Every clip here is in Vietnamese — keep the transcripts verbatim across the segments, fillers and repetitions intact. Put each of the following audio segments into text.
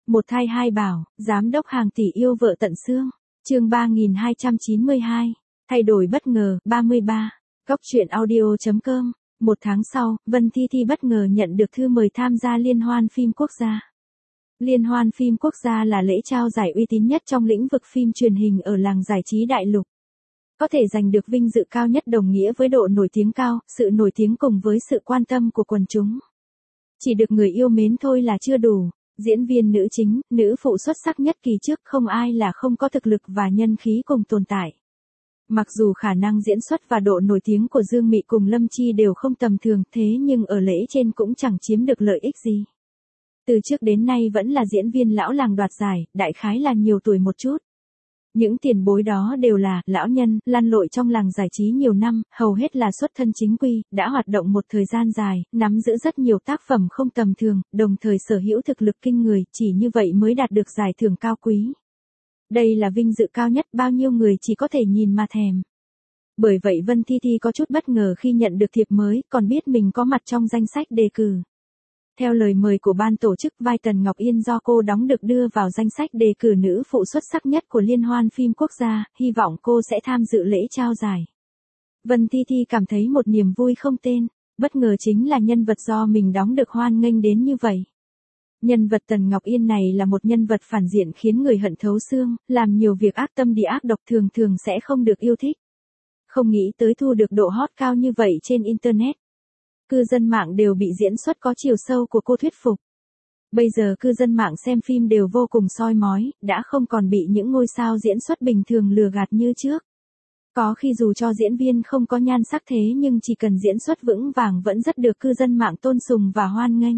Một thai hai bảo, giám đốc hàng tỷ yêu vợ tận xương. Chương ba nghìn hai trăm chín mươi hai. Thay đổi bất ngờ, ba mươi ba. Góc truyện audio chấm com. Một tháng sau, Vân Thi Thi bất ngờ nhận được thư mời tham gia Liên hoan phim quốc gia. Liên hoan phim quốc gia là lễ trao giải uy tín nhất trong lĩnh vực phim truyền hình ở làng giải trí đại lục. Có thể giành được vinh dự cao nhất đồng nghĩa với độ nổi tiếng cao, sự nổi tiếng cùng với sự quan tâm của quần chúng. Chỉ được người yêu mến thôi là chưa đủ. Diễn viên nữ chính, nữ phụ xuất sắc nhất kỳ trước không ai là không có thực lực và nhân khí cùng tồn tại. Mặc dù khả năng diễn xuất và độ nổi tiếng của Dương Mị cùng Lâm Chi đều không tầm thường, thế nhưng ở lễ trên cũng chẳng chiếm được lợi ích gì. Từ trước đến nay vẫn là diễn viên lão làng đoạt giải, đại khái là nhiều tuổi một chút. Những tiền bối đó đều là lão nhân, lăn lội trong làng giải trí nhiều năm, hầu hết là xuất thân chính quy, đã hoạt động một thời gian dài, nắm giữ rất nhiều tác phẩm không tầm thường, đồng thời sở hữu thực lực kinh người, chỉ như vậy mới đạt được giải thưởng cao quý. Đây là vinh dự cao nhất, bao nhiêu người chỉ có thể nhìn mà thèm. Bởi vậy Vân Thi Thi có chút bất ngờ khi nhận được thiệp mới, còn biết mình có mặt trong danh sách đề cử. Theo lời mời của ban tổ chức, vai Tần Ngọc Yên do cô đóng được đưa vào danh sách đề cử nữ phụ xuất sắc nhất của Liên hoan phim quốc gia, hy vọng cô sẽ tham dự lễ trao giải. Vân Thi Thi cảm thấy một niềm vui không tên, bất ngờ chính là nhân vật do mình đóng được hoan nghênh đến như vậy. Nhân vật Tần Ngọc Yên này là một nhân vật phản diện khiến người hận thấu xương, làm nhiều việc ác tâm địa ác độc thường thường sẽ không được yêu thích. Không nghĩ tới thu được độ hot cao như vậy trên Internet. Cư dân mạng đều bị diễn xuất có chiều sâu của cô thuyết phục. Bây giờ cư dân mạng xem phim đều vô cùng soi mói, đã không còn bị những ngôi sao diễn xuất bình thường lừa gạt như trước. Có khi dù cho diễn viên không có nhan sắc thế nhưng chỉ cần diễn xuất vững vàng vẫn rất được cư dân mạng tôn sùng và hoan nghênh.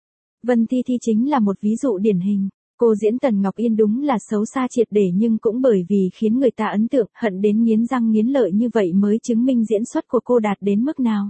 Vân Thi Thi chính là một ví dụ điển hình. Cô diễn Tần Ngọc Yên đúng là xấu xa triệt để nhưng cũng bởi vì khiến người ta ấn tượng, hận đến nghiến răng nghiến lợi như vậy mới chứng minh diễn xuất của cô đạt đến mức nào.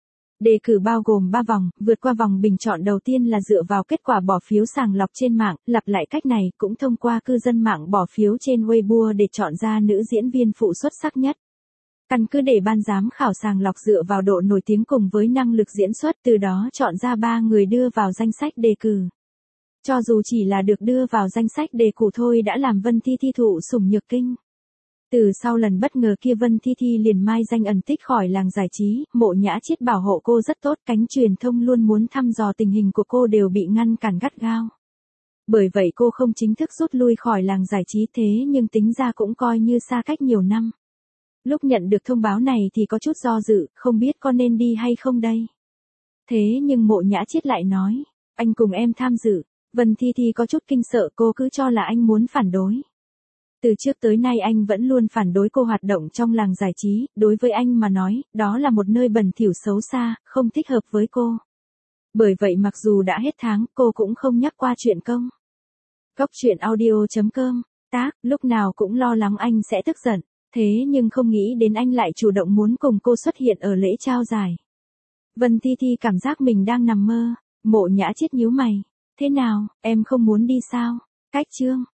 Đề cử bao gồm ba vòng, vượt qua vòng bình chọn đầu tiên là dựa vào kết quả bỏ phiếu sàng lọc trên mạng, lặp lại cách này cũng thông qua cư dân mạng bỏ phiếu trên Weibo để chọn ra nữ diễn viên phụ xuất sắc nhất. Căn cứ để ban giám khảo sàng lọc dựa vào độ nổi tiếng cùng với năng lực diễn xuất, từ đó chọn ra ba người đưa vào danh sách đề cử. Cho dù chỉ là được đưa vào danh sách đề cử thôi đã làm Vân Thi Thi thụ sủng nhược kinh. Từ sau lần bất ngờ kia Vân Thi Thi liền mai danh ẩn tích khỏi làng giải trí, Mộ Nhã Chiết bảo hộ cô rất tốt, cánh truyền thông luôn muốn thăm dò tình hình của cô đều bị ngăn cản gắt gao. Bởi vậy cô không chính thức rút lui khỏi làng giải trí thế nhưng tính ra cũng coi như xa cách nhiều năm. Lúc nhận được thông báo này thì có chút do dự, không biết có nên đi hay không đây. Thế nhưng Mộ Nhã Chiết lại nói, anh cùng em tham dự. Vân Thi Thi có chút kinh sợ, cô cứ cho là anh muốn phản đối. Từ trước tới nay anh vẫn luôn phản đối cô hoạt động trong làng giải trí, đối với anh mà nói, đó là một nơi bẩn thỉu xấu xa, không thích hợp với cô. Bởi vậy mặc dù đã hết tháng, cô cũng không nhắc qua chuyện công. Góc truyện audio chấm com, tác, lúc nào cũng lo lắng anh sẽ tức giận, thế nhưng không nghĩ đến anh lại chủ động muốn cùng cô xuất hiện ở lễ trao giải. Vân Thi Thi cảm giác mình đang nằm mơ, Mộ Nhã Chiết nhíu mày. Thế nào, em không muốn đi sao? Cách chương.